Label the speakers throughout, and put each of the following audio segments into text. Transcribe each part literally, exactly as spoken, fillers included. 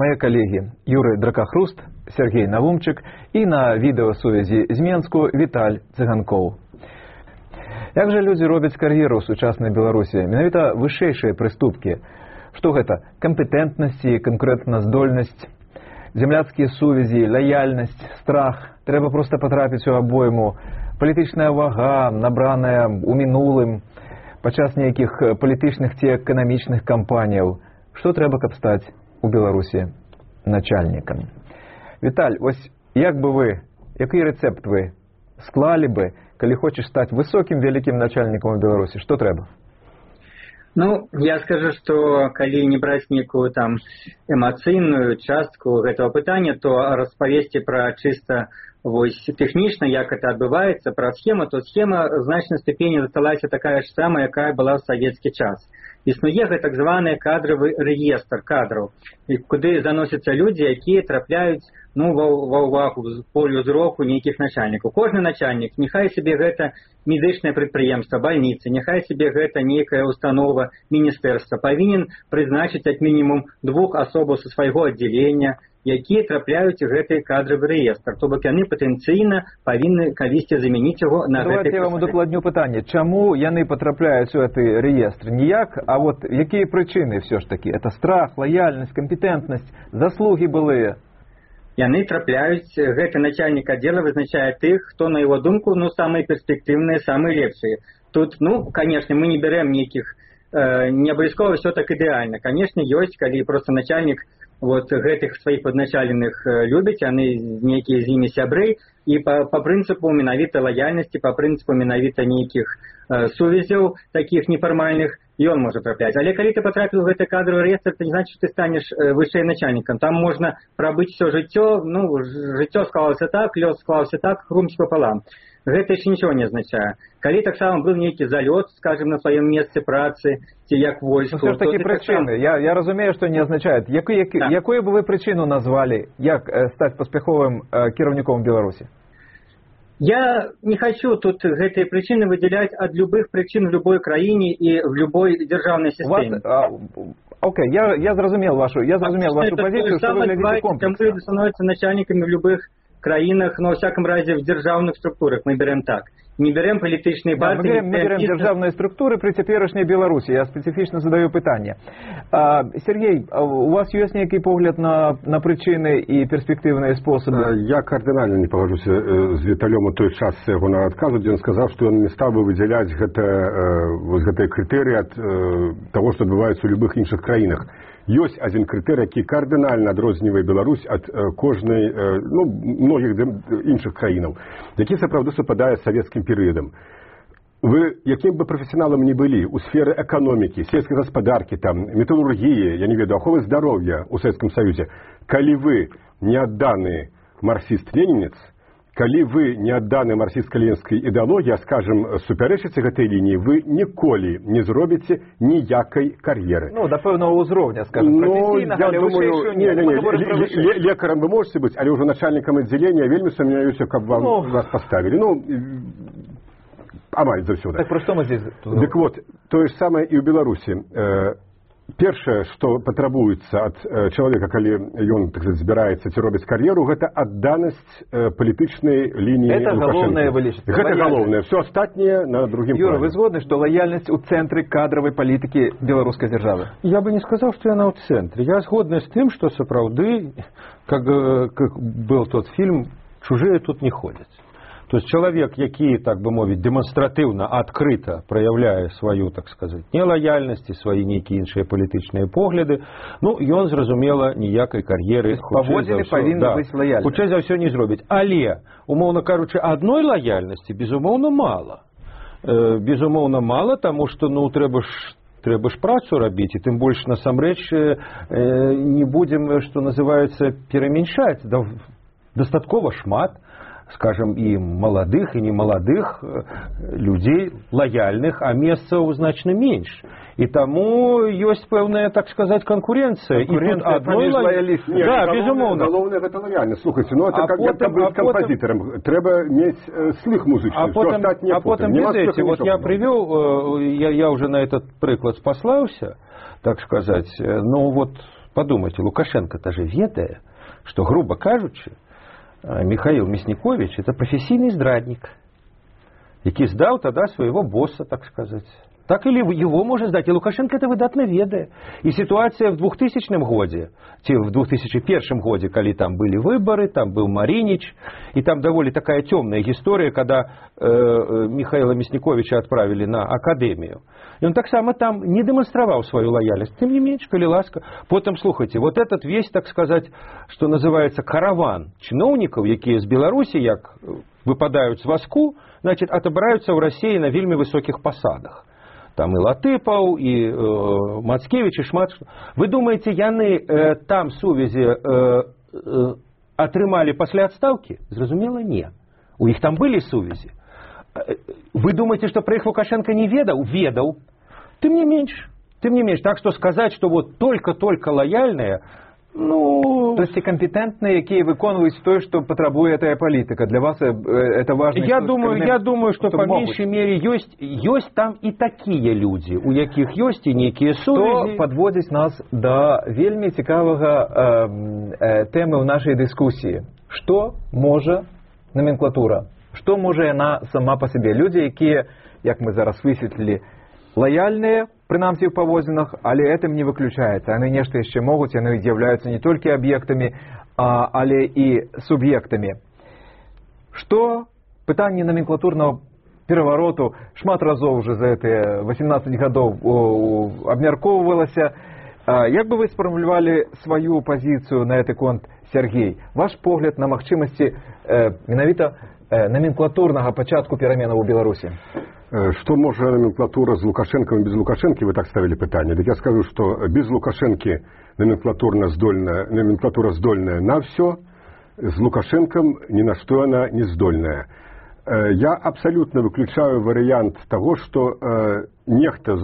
Speaker 1: мои коллеги Юрий Дракохруст, Сергей Навумчик и на відеосувязі з Менску Віталь Цыганков. Як же люди робяць кар'еру ў сучаснай Беларусі? Менавіта вышэйшыя прыступкі. Што гэта? Кампетэнтнасць і канкурэнтназдольнасць, земляцкія сувязі, лаяльнасць, страх. Трэба проста патрапіць у абойму. Палітычная вага, набраная ў мінулым, падчас нейкіх палітычных ці эканамічных кампаніяў. Што трэба, каб стаць у Беларусі начальнікам? Віталь, ось як бы вы, які рэцэпт вы склалі бы, калі хочаш стаць высокім вялікім начальнікам у Беларусі? Што трэба?
Speaker 2: Ну, я скажу, што калі не браць нейкую там эмацыйную частку гэтага пытання, то распавесці пра чыста вось тэхнічна, як это адбываецца, пра схему, то схема ў значнай ступені засталася такая ж самая, якая была ў савецкі час. Існуе гэта так званы кадравы рэестр кадраў, куды заносяцца людзі, якія трапляюць ну, ва, ва ўвагу з полю зроку нейкіх начальнікаў. Кожны начальнік, няхай сабе гэта медычнае прадпрыемства, бальніцы, няхай сабе гэта нейкая установа, міністэрства, павінен прызначыць як мінімум двух асобаў са свайго аддзялення, якія трапляюць у гэты кадравы рэестр. То бок яны патэнцыйна павінны калісьці замяніць яго на гэты.
Speaker 1: Давайте я вам удакладню пытанне. Чаму яны патрапляюць у гэты рэестр? Ніяк, а вот якія прычыны все ж таки? Это страх, лаяльнасць, кампетэнтнасць, заслугі былыя?
Speaker 2: Яны трапляюць, гэты начальнік аддзела вызначае тых, хто, на яго думку, ну, самыя перспектыўныя, самыя лепшыя. Тут, ну, конечно, мы не бярэм нейкіх, э, не абавязкова все так ідэальна. Конечно, ёсць, калі просто начальнік вот гэтых сваіх падначаленых любіць, яны нейкія з імі сябры, і па, па прынцыпу менавіта лаяльнасці, па прынцыпу менавіта нейкіх э, сувязяў, такіх нефармальных, ён можа трапляць. Але калі ты патрапіў у гэты кадравы рэестр, то не значыць, што ты станеш вышэй начальнікам. Там можна прабыць все жыццё, ну, жыццё склалася так, лёс склаўся так, хрумць пополам. Гэта яшчэ нічого не азначае. Калі таксама быў нейкі залёт, скажем, на сваім месцы працы, ці як войску...
Speaker 1: Ну, все ж такі прычыны. Я, я разумею, што не азначае. Яку, які, так. Якую бы вы прычыну назвалі, як э, стаць паспяховым э, кіраўніком Беларусі?
Speaker 2: Я не хочу тут гэтыя прычыны выдзяляць ад любых прычын в любой краіне і в любой дзяржаўнай сістэме.
Speaker 1: Окей, я, я зразумел вашу, я зразумел вашу позицию, что вы глядите комплексно.
Speaker 2: Люди становятся начальниками в любых краінах, но, во всяком разе, в державных структурах мы берем так. Не берем політычныя партии.
Speaker 1: Да, мы берем, мы берем державные структуры при цяперашняй Беларусі. Я специфично задаю пытанне. А, Сергей, у вас есть некий погляд на, на причины и перспективные способы?
Speaker 3: Я кардинально не погоджуся з Віталем у той час яго на адказу, дзе ён сказаў, што ён не стаў бы выдзяляць гэта, вось гэтыя крытэрыі ад того, што адбываецца ў любых іншых краінах. Ёсць адзін крытэрый, які кардынальна адрознівае Беларусь ад э, кожнай, э, ну, многіх іншых краінаў, які сапраўды супадае з савецкім перыядам. Вы, якім бы прафесіяналам не былі ў сферы эканомікі, сельскай гаспадаркі, там, металургіі, я не ведаю, аховы здароўя ў Савецкім Саюзе, калі вы не адданы марксіст-ленінец, калі вы не адданы марксістска-ленінскай ідэалогіі, а, скажем, супярэчыце гэтай лініі, вы ніколі не зробіце ніякай кар'еры.
Speaker 1: Ну, да пэўнага ўзроўня, скажем, прафесійнага, але вышэйшую
Speaker 3: не. Не, не, не, лекарам вы можете быць, але ўжо начальнікам аддзялення вельмі сумняюся, каб вам ну, вас поставілі. Ну, амаль заўсёды.
Speaker 1: Так, пра што мы здесь?
Speaker 3: Дык вот, тое ж самае і ў Беларусі. Першае, што патрабуецца ад э, чалавека, калі ён так сказать, збіраецца ці робіць кар'еру, гэта адданасць э, палітычнай лініі
Speaker 1: Лукашэнкі. Это галоўнае вылічыць.
Speaker 3: Гэта галоўнае. Все астатняе на другім
Speaker 1: Юра,
Speaker 3: плане.
Speaker 1: вы згодны, што лаяльнасць у цэнтры кадравай палітыкі беларускай дзяржавы?
Speaker 4: Я бы не сказаў, што яна ў цэнтры. Я згодны з тым, што сапраўды, как, как был тот фильм, чужие тут не ходят. То есть человек, які, так бы мовіць, дэманстратыўна, адкрыта праяўляе сваю, так сказать, нелаяльнасць і свае нейкія іншыя палітычныя погляды, ну, ён, зразумела, ніякай кар'еры
Speaker 1: паводзіны павінны быць лаяльнымі.
Speaker 4: Хутчэй за ўсё не зробіць. Але, умоўна кажучы, адной лаяльнасці, безумоўна, мала. Э, безумоўна, мала, таму што, ну, трэба ж трэба ж працу рабіць, і тым больш насамрэч э, не будзем, што называецца, перамяншаць. Да, дастаткова шмат, скажем, и молодых, и немолодых людей, лояльных, а месцаў значна менш. И тому есть пэўная, так сказать, конкуренция.
Speaker 3: Конкуренция паміж лоялістамі.
Speaker 4: Да, безумоўна.
Speaker 3: Галоўнае гэта лояльнасць. Слухайте, ну это а как потом, быть а композитором. Потом... Трэба мець э, слых музычных.
Speaker 4: А потом, а потом без этих, вот я привел, э, я, я уже на этот прыклад спаслаўся, так сказать, ну вот Подумайте, Лукашенко-то же ведае, что, грубо кажучи, Михаил Мясникович это професійний здрадник, який здаў тогда своего босса, так сказать. Так или его можно сдать. И Лукашенко это выдатно ведае. И ситуация в двухтысячном году, в две тысячи первом году, когда там были выборы, там был Маринич, и там довольно такая темная история, когда э, Михаила Мясниковича отправили на академию. И он так само там не демонстровал свою лояльность. Тем не меньше, коли ласка. Потом, слухайте, вот этот весь, так сказать, что называется, караван чиновников, якія з Беларусі, як выпадают с воску, значит, отобираются в России на вельми высоких посадах. Там и Латыпаў, и э, Мацкевич, и шмат. Вы думаете, яны э, там сувязі э, э, атрымалі пасля адстаўкі? Зразумела, не. У іх там были сувязі. Вы думаете, что про их Лукашенко не ведал? Ведал. Тем не меньше. Тем не меньше. Так что сказать, что вот только-только лояльные, ну...
Speaker 1: То есть и компетентные, якія выконваюць то, что потребует эта политика. Для вас это важно?
Speaker 4: Я думаю, я думаю, что по меньшей мере есть, есть там и такие люди, у якіх есть и некие сувязі.
Speaker 1: Что подводит нас до вельми цікавага э, э, темы в нашей дискуссии. Что может номенклатура? Что может она сама по себе? Люди, якія, як мы зараз высветлили, лояльные, принамсі в паводзінах, але гэтым не выключаецца. Яны нешта яшчэ могуць, яны з'яўляюцца не толькі аб'ектамі, а, але і суб'ектамі. Што пытанне номенклатурнага перавароту шмат разоў уже за гэтыя восемнадцать гадоў абмяркоўвалася. Як бы вы сфармулявалі сваю пазіцыю на гэты конт, Сергей? Ваш погляд на магчымасці э, менавіта э, номенклатурнага пачатку пераменаў у Беларусі?
Speaker 3: Что может номенклатура с Лукашенко и без Лукашенко, вы так ставили питание. Так я скажу, что без Лукашенко номенклатура здольная, номенклатура здольная на все, с Лукашенком ни на что она не здольная. Я абсолютно выключаю вариант того, что нехта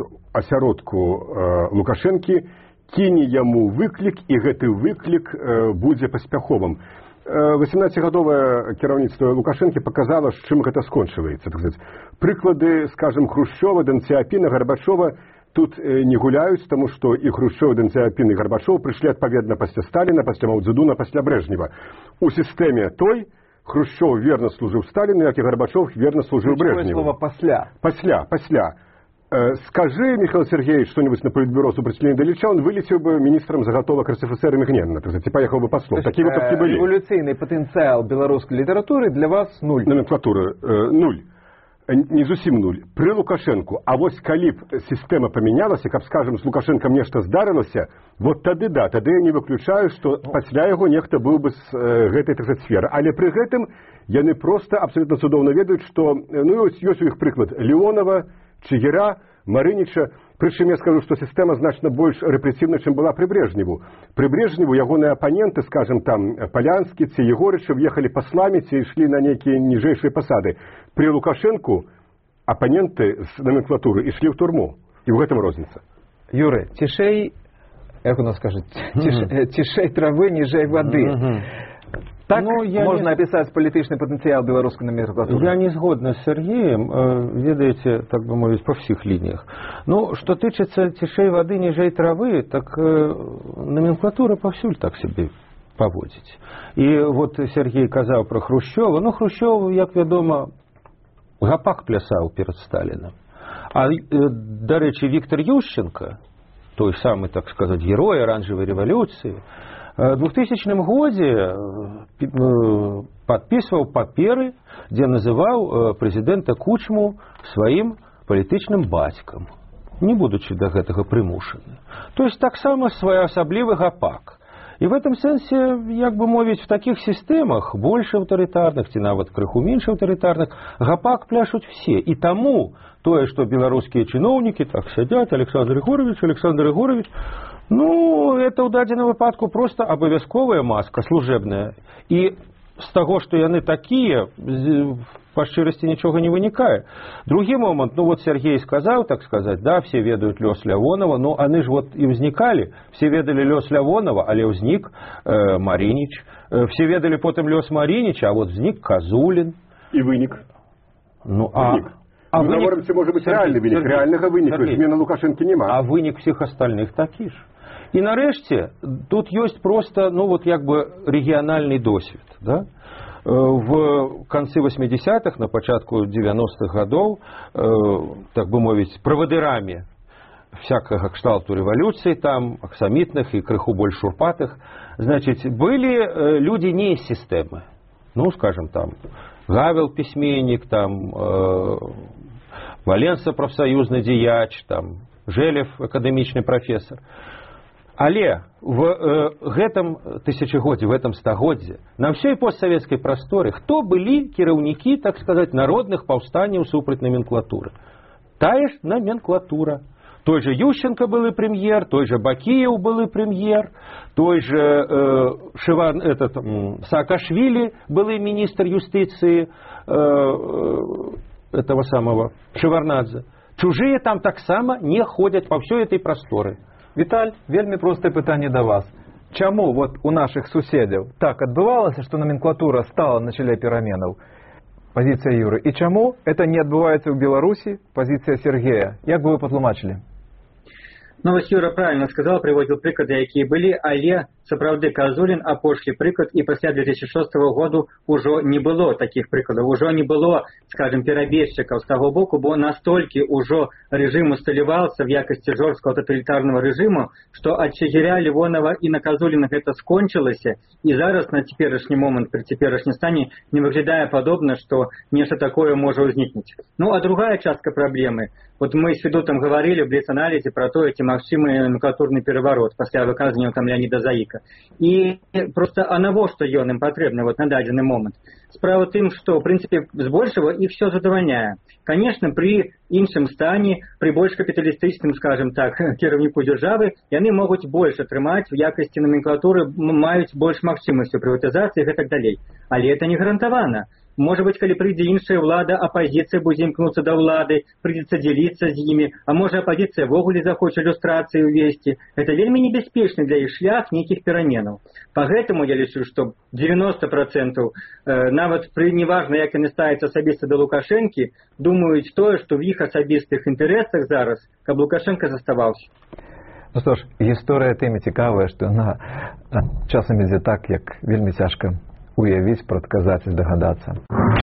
Speaker 3: асяродку Лукашенко кине ему выклик, и гэты выклик будет паспяховым. восемнадцацігадовае кіраўніцтва Лукашенко показало, чым гэта скончваецца. Так сказать. Прыклады, скажем, Хрущева, Дэн Цяопіна, Горбачова тут не гуляюць, тому што і Хрущева, Дэн Цяопін і Горбачов прыйшлі адпаведна пасля Сталіна, пасля Мао Цзэдуна, пасля Брежнева. У сістэме той Хрущев верно служыў Сталіну, як і Горбачов верно служыў Брежневу.
Speaker 1: Слово пасля.
Speaker 3: Пасля, пасля. Скажи, Михаил Сергеевич, что-нибудь на политбюро сопротивления Ильича, он вылетел бы министром заготовок РСФСР мгновенно, так сказать, и поехал бы послом. Такие выпадки были.
Speaker 1: Революционный потенциал белорусской литературы для вас нуль.
Speaker 3: Номенклатура э, нуль. Не зусім нуль. При Лукашенку, а вось калі б система поменялась, как, скажем, с Лукашенком нечто здарылася, вот тады да, тады я не выключаю, что пасля яго нехта был бы с э, гэтай, так сказать, сферы. Але при гэтым яны просто абсолютно цудоўна ведаюць, что, ну, ёсць, ёсць у іх прыклад Леонова, Чигира, Марынича. Причем я скажу, что система значно больше репрессивна, чем была при Брежневу. При Брежневу ягоные оппоненты, скажем, там, Полянский, ці Егорычев, ехали послами, ці шли на некие нижайшие посады. При Лукашенко оппоненты с номенклатуры и шли в турму. И в этом розница.
Speaker 1: Юрий, тишей, как у нас скажет, mm-hmm. тишей травы, нижей воды. Mm-hmm. Так ну, можно не... описать політичний потенціал белорусской номенклатуры?
Speaker 4: Я не згодна с Сергеем, ведаете, так бы мовить, по всех линиях. Ну, что тычется тишей воды, нижей травы, так э, номенклатура повсюль так себе поводить. И вот Сергей казал про Хрущева. Ну, Хрущев, як вядома, гапак плясал перед Сталином. А, э, до речи, Виктор Ющенко, той самый, так сказать, герой оранжевой революции, в двухтысячном году подписывал паперы, где называл президента Кучму своим політичным бацькам, не будучи до гэтага прымушаны. То есть так само своеасаблівы гапак. И в этом сенсе, як бы мовить, в таких системах, больше авторитарных, ці нават крыху меньше авторитарных, гапак пляшут все. И тому, тое, что белорусские чиновники так сидят, Александр Егорович, Александр Егорович, ну, это у дадзеным выпадку просто абавязковая маска служебная. И з таго, што яны такія, па шчырасці нічога не вынікае. Другі момант, ну вот Сергей сказал, так сказать, да, все ведают лёс Лявонова, но они же вот и ўзнікалі. Все ведали лёс Лявонова, але ўзнік э, Маринич. Э, все ведали потым лёс Маринича, а вот ўзнік Казулин.
Speaker 3: И вынік.
Speaker 4: Ну, а...
Speaker 3: Вынік. А мы говорим, что может быть реальный вынік. Реального выніка, змена Лукашенко нема.
Speaker 4: А вынік всех остальных такі ж. І нарэшце тут ёсць проста ну вот як бы рэгіянальны досвед, да? В канцы восьмидесятых, на пачатку девяностых гадоў, так бы мовіць, правадырамі всякага кшталту рэвалюцыі, там аксамітных і крыху больш шурпатых, значыць, былі людзі не з сістэмы. Ну, скажем, там Гавел пісьменнік, там Валенса прафсаюзны дзеяч, там Желев акадэмічны прафесор. Але в э, гэтым тысячагоддзі, в гэтым стагоддзе на ўсёй постсавецкай прасторы хто былі кіраўнікі, так сказаць, народных паўстанняў супраць номенклатуры? Тая ж номенклатура. Той же Ющенко былы прэм'ер, той же Бакіеў былы прэм'ер, той же э, Шиван, этот, э, Саакашвили былы міністр юстыцыі э, э, этого самого Шеварнадзе. Чужие там таксама не ходят по всей этой прасторы.
Speaker 1: Віталь, вельмі простае пытанне да вас. Чаму вот у наших суседзяў так адбывалася, што номенклатура стала на чале пераменаў? Пазіцыя Юры. І чаму это не адбываецца ў Беларусі? Пазіцыя Сергея. Як бы вы патлумачылі?
Speaker 2: Ну, вось Юра правильно сказал, приводил прыклады, якія былі, але сапраўды Казулін апошні прыклад, і пасля две тысячи шостого году ўжо не было такіх прыкладаў, ужо не было, скажем, перабежчыкаў з таго боку, бо настолькі ўжо рэжым усталяваўся в якасці жорсткага таталітарнага рэжыму, што ад Чигиря, Левонова і на Казуліна гэта скончылася, і зараз на цяперашні момант, пры цяперашнім стане не выглядае падобна, што нешта такое можа ўзнікнуць. Ну, а другая частка праблемы. Вот мы с Федотом говорили в блиц-анализе про то, эти максимы номенклатурный переворот после выказывания там Леонида Заика. И просто а на во что ён им потребно вот на дадзены момент. Справа тым, что в принципе с большего их все задовольняе. Конечно, при іншым стане, при больш капіталістычным, скажем так, кіраўніку дзяржавы, яны могуць больш атрымаць в якасці номенклатуры, маюць больш магчымасцю прыватызацыі і так далей. Але это не гарантавана. Может быть, калі прыйдзе іншая ўлада, апозіцыя будзе імкнуцца да ўлады, прыйдзецца дзеліцца з імі, а можа апозіцыя ввогуле захоча люстрацыю ўвесці. Это вельмі небяспечны для іх шлях нейкіх пераменаў. Пагэтаму я лічу, што девяносто процентов э, нават пры неважна, як яны ставяцца асабіста да Лукашэнкі, думаюць тое, што ў іх асабістых інтарэсах зараз, каб Лукашенко заставаўся.
Speaker 1: Ну што ж, гісторыя тэмы цікавая, што на часам ідзе так, як вельмі цяжка уявіць, прадказаць і здагадацца.